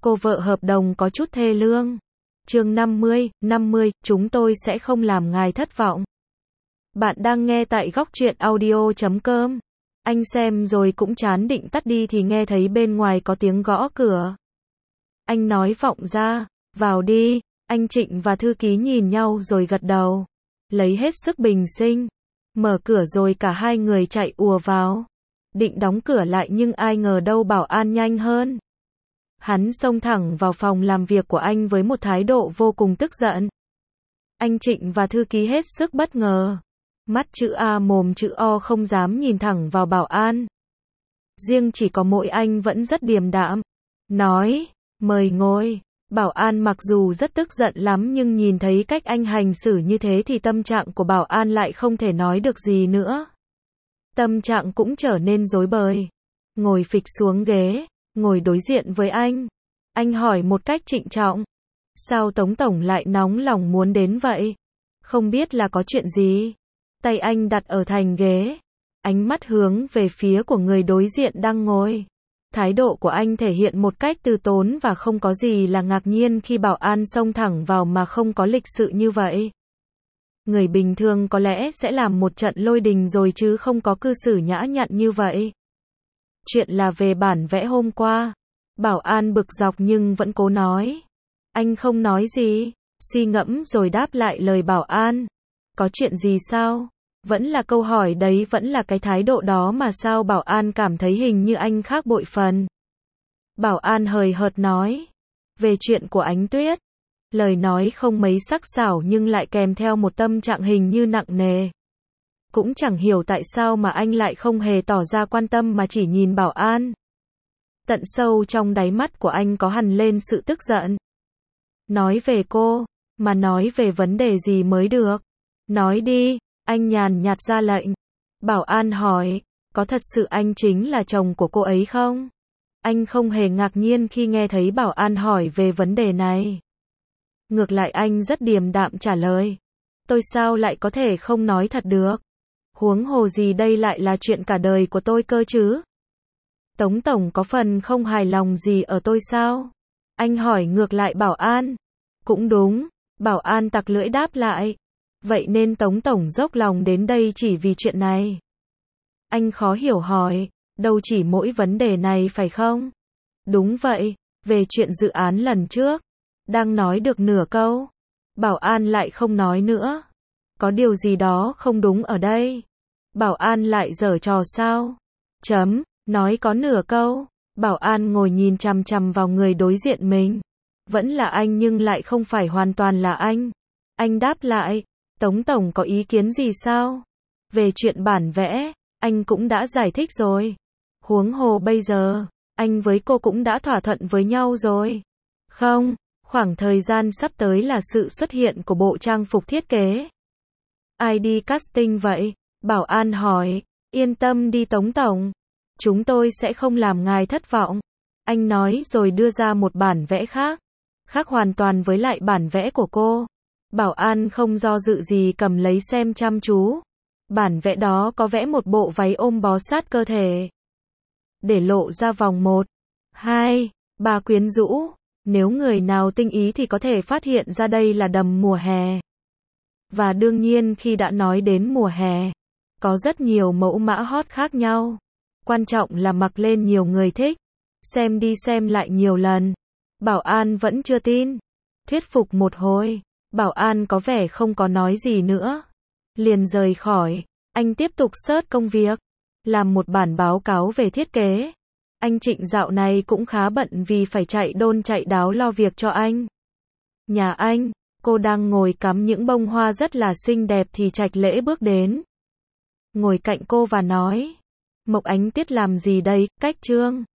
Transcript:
Cô vợ hợp đồng có chút thê lương. Chương 50, chúng tôi sẽ không làm ngài thất vọng. Bạn đang nghe tại góc truyện audio.com. Anh xem rồi cũng chán định tắt đi thì nghe thấy bên ngoài có tiếng gõ cửa. Anh nói vọng ra, vào đi. Anh Trịnh và thư ký nhìn nhau rồi gật đầu. Lấy hết sức bình sinh. Mở cửa rồi cả hai người chạy ùa vào. Định đóng cửa lại nhưng ai ngờ đâu bảo an nhanh hơn. Hắn xông thẳng vào phòng làm việc của anh với một thái độ vô cùng tức giận. Anh Trịnh và thư ký hết sức bất ngờ. Mắt chữ A mồm chữ O không dám nhìn thẳng vào bảo an. Riêng chỉ có mỗi anh vẫn rất điềm đạm. Nói, mời ngồi. Bảo an mặc dù rất tức giận lắm nhưng nhìn thấy cách anh hành xử như thế thì tâm trạng của bảo an lại không thể nói được gì nữa. Tâm trạng cũng trở nên rối bời. Ngồi phịch xuống ghế, ngồi đối diện với anh. Anh hỏi một cách trịnh trọng. Sao Tống Tổng lại nóng lòng muốn đến vậy? Không biết là có chuyện gì? Tay anh đặt ở thành ghế. Ánh mắt hướng về phía của người đối diện đang ngồi. Thái độ của anh thể hiện một cách từ tốn và không có gì là ngạc nhiên khi bảo an xông thẳng vào mà không có lịch sự như vậy. Người bình thường có lẽ sẽ làm một trận lôi đình rồi chứ không có cư xử nhã nhặn như vậy. Chuyện là về bản vẽ hôm qua. Bảo an bực dọc nhưng vẫn cố nói. Anh không nói gì, suy ngẫm rồi đáp lại lời bảo an. Có chuyện gì sao? Vẫn là câu hỏi đấy, vẫn là cái thái độ đó mà sao bảo an cảm thấy hình như anh khác bội phần. Bảo an hời hợt nói. Về chuyện của Ánh Tuyết. Lời nói không mấy sắc sảo nhưng lại kèm theo một tâm trạng hình như nặng nề. Cũng chẳng hiểu tại sao mà anh lại không hề tỏ ra quan tâm mà chỉ nhìn bảo an. Tận sâu trong đáy mắt của anh có hằn lên sự tức giận. Nói về cô, mà nói về vấn đề gì mới được. Nói đi, anh nhàn nhạt ra lệnh. Bảo an hỏi, có thật sự anh chính là chồng của cô ấy không? Anh không hề ngạc nhiên khi nghe thấy bảo an hỏi về vấn đề này. Ngược lại anh rất điềm đạm trả lời. Tôi sao lại có thể không nói thật được? Huống hồ gì đây lại là chuyện cả đời của tôi cơ chứ? Tống Tổng có phần không hài lòng gì ở tôi sao? Anh hỏi ngược lại bảo an. Cũng đúng, bảo an tặc lưỡi đáp lại. Vậy nên Tống Tổng dốc lòng đến đây chỉ vì chuyện này. Anh khó hiểu hỏi, đâu chỉ mỗi vấn đề này phải không? Đúng vậy, về chuyện dự án lần trước. Đang nói được nửa câu. Bảo an lại không nói nữa. Có điều gì đó không đúng ở đây. Bảo an lại giở trò sao? Nói có nửa câu. Bảo an ngồi nhìn chằm chằm vào người đối diện mình. Vẫn là anh nhưng lại không phải hoàn toàn là anh. Anh đáp lại. Tống Tổng có ý kiến gì sao? Về chuyện bản vẽ, anh cũng đã giải thích rồi. Huống hồ bây giờ, anh với cô cũng đã thỏa thuận với nhau rồi. Không, khoảng thời gian sắp tới là sự xuất hiện của bộ trang phục thiết kế. Ai đi casting vậy? Bảo an hỏi. Yên tâm đi Tống Tổng. Chúng tôi sẽ không làm ngài thất vọng. Anh nói rồi đưa ra một bản vẽ khác. Khác hoàn toàn với lại bản vẽ của cô. Bảo an không do dự gì cầm lấy xem chăm chú. Bản vẽ đó có vẽ một bộ váy ôm bó sát cơ thể. Để lộ ra vòng 1, 2, 3 quyến rũ. Nếu người nào tinh ý thì có thể phát hiện ra đây là đầm mùa hè. Và đương nhiên khi đã nói đến mùa hè, có rất nhiều mẫu mã hot khác nhau. Quan trọng là mặc lên nhiều người thích. Xem đi xem lại nhiều lần. Bảo an vẫn chưa tin. Thuyết phục một hồi. Bảo an có vẻ không có nói gì nữa. Liền rời khỏi. Anh tiếp tục search công việc. Làm một bản báo cáo về thiết kế. Anh Trịnh dạo này cũng khá bận vì phải chạy đôn chạy đáo lo việc cho anh. Nhà anh, cô đang ngồi cắm những bông hoa rất là xinh đẹp thì Trạch Lễ bước đến. Ngồi cạnh cô và nói. Mộc Ánh Tuyết làm gì đây, Cách Trương?